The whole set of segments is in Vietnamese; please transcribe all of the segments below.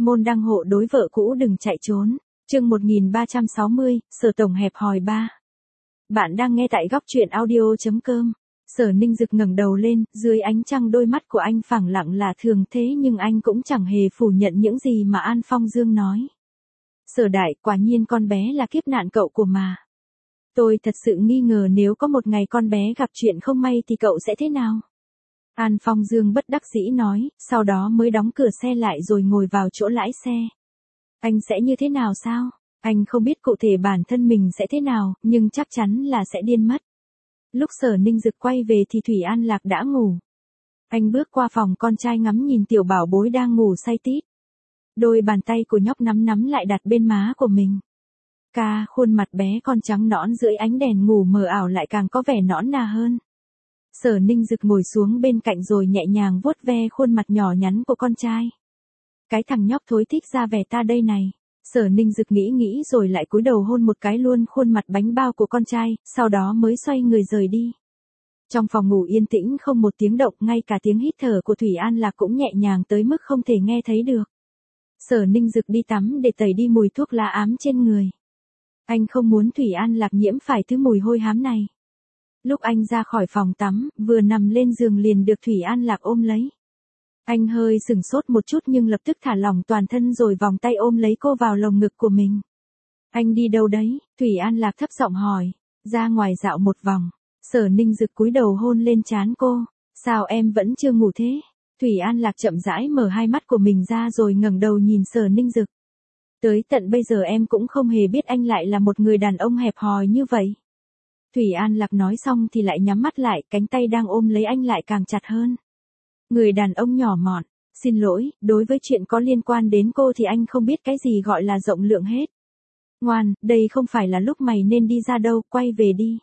môn đăng hộ đối vợ cũ đừng chạy trốn. Chương 1360, Sở Tổng hẹp hòi 3. Bạn đang nghe tại góc truyện audio.com. Sở Ninh Dực ngẩng đầu lên, dưới ánh trăng đôi mắt của anh phẳng lặng là thường thế nhưng anh cũng chẳng hề phủ nhận những gì mà An Phong Dương nói. Sở Đại, quả nhiên con bé là kiếp nạn cậu của mà. Tôi thật sự nghi ngờ nếu có một ngày con bé gặp chuyện không may thì cậu sẽ thế nào? An Phong Dương bất đắc dĩ nói, sau đó mới đóng cửa xe lại rồi ngồi vào chỗ lái xe. Anh sẽ như thế nào sao? Anh không biết cụ thể bản thân mình sẽ thế nào, nhưng chắc chắn là sẽ điên mất. Lúc Sở Ninh Dực quay về thì Thủy An Lạc đã ngủ. Anh bước qua phòng con trai ngắm nhìn tiểu bảo bối đang ngủ say tít. Đôi bàn tay của nhóc nắm lại đặt bên má của mình. Khuôn mặt bé con trắng nõn dưới ánh đèn ngủ mờ ảo lại càng có vẻ nõn nà hơn. Sở Ninh Dực ngồi xuống bên cạnh rồi nhẹ nhàng vuốt ve khuôn mặt nhỏ nhắn của con trai. Cái thằng nhóc thối thích ra vẻ ta đây này. Sở Ninh Dực nghĩ rồi lại cúi đầu hôn một cái luôn khuôn mặt bánh bao của con trai, sau đó mới xoay người rời đi. Trong phòng ngủ yên tĩnh không một tiếng động, ngay cả tiếng hít thở của Thủy An Lạc cũng nhẹ nhàng tới mức không thể nghe thấy được. Sở Ninh Dực đi tắm để tẩy đi mùi thuốc lá ám trên người. Anh không muốn Thủy An Lạc nhiễm phải thứ mùi hôi hám này. Lúc anh ra khỏi phòng tắm, vừa nằm lên giường liền được Thủy An Lạc ôm lấy. Anh hơi sửng sốt một chút nhưng lập tức thả lỏng toàn thân rồi vòng tay ôm lấy cô vào lồng ngực của mình. Anh đi đâu đấy? Thủy An Lạc thấp giọng hỏi. Ra ngoài dạo một vòng. Sở Ninh Dực cúi đầu hôn lên trán cô. Sao em vẫn chưa ngủ thế? Thủy An Lạc chậm rãi mở hai mắt của mình ra rồi ngẩng đầu nhìn Sở Ninh Dực. Tới tận bây giờ em cũng không hề biết anh lại là một người đàn ông hẹp hòi như vậy. Thủy An Lạc nói xong thì lại nhắm mắt lại, cánh tay đang ôm lấy anh lại càng chặt hơn. Người đàn ông nhỏ mọn, xin lỗi, đối với chuyện có liên quan đến cô thì anh không biết cái gì gọi là rộng lượng hết. Ngoan, đây không phải là lúc mày nên đi ra đâu, quay về đi.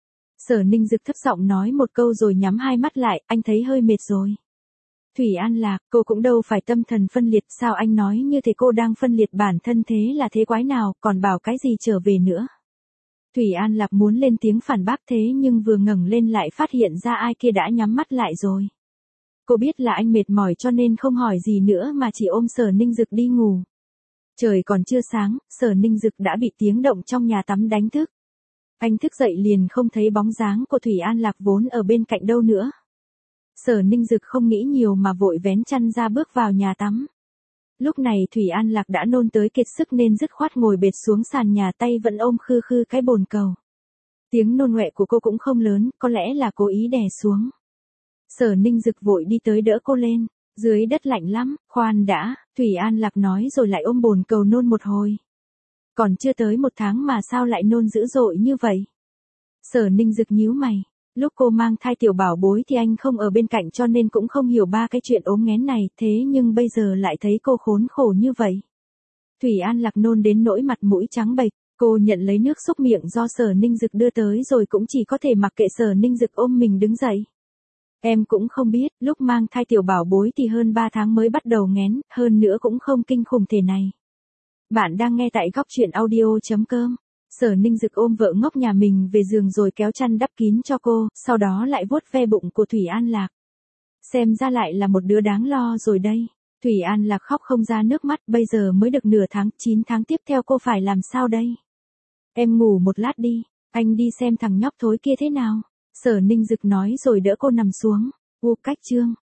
Sở Ninh Dực thấp giọng nói một câu rồi nhắm hai mắt lại, anh thấy hơi mệt rồi. Thủy An Lạc, cô cũng đâu phải tâm thần phân liệt, sao anh nói như thế? Cô đang phân liệt bản thân thế là thế quái nào, còn bảo cái gì trở về nữa. Thủy An Lạc muốn lên tiếng phản bác thế nhưng vừa ngẩng lên lại phát hiện ra ai kia đã nhắm mắt lại rồi. Cô biết là anh mệt mỏi cho nên không hỏi gì nữa mà chỉ ôm Sở Ninh Dực đi ngủ. Trời còn chưa sáng, Sở Ninh Dực đã bị tiếng động trong nhà tắm đánh thức. Anh thức dậy liền không thấy bóng dáng của Thủy An Lạc vốn ở bên cạnh đâu nữa. Sở Ninh Dực không nghĩ nhiều mà vội vén chăn ra bước vào nhà tắm. Lúc này Thủy An Lạc đã nôn tới kiệt sức nên dứt khoát ngồi bệt xuống sàn nhà, tay vẫn ôm khư cái bồn cầu. Tiếng nôn ọe của cô cũng không lớn, có lẽ là cố ý đè xuống. Sở Ninh Dực vội đi tới đỡ cô lên. Dưới đất lạnh lắm, khoan đã, Thủy An Lạc nói rồi lại ôm bồn cầu nôn một hồi. Còn chưa tới một tháng mà sao lại nôn dữ dội như vậy? Sở Ninh Dực nhíu mày. Lúc cô mang thai tiểu bảo bối thì anh không ở bên cạnh cho nên cũng không hiểu ba cái chuyện ốm nghén này, thế nhưng bây giờ lại thấy cô khốn khổ như vậy. Thủy An Lạc nôn đến nỗi mặt mũi trắng bệch, cô nhận lấy nước xúc miệng do Sở Ninh Dực đưa tới rồi cũng chỉ có thể mặc kệ Sở Ninh Dực ôm mình đứng dậy. Em cũng không biết, lúc mang thai tiểu bảo bối thì hơn 3 tháng mới bắt đầu nghén, hơn nữa cũng không kinh khủng thế này. Bạn đang nghe tại góc truyện audio.com. Sở Ninh Dực ôm vợ ngốc nhà mình về giường rồi kéo chăn đắp kín cho cô, sau đó lại vuốt ve bụng của Thủy An Lạc. Xem ra lại là một đứa đáng lo rồi đây. Thủy An Lạc khóc không ra nước mắt, bây giờ mới được nửa tháng, 9 tháng tiếp theo cô phải làm sao đây? Em ngủ một lát đi, anh đi xem thằng nhóc thối kia thế nào. Sở Ninh Dực nói rồi đỡ cô nằm xuống. Cách chương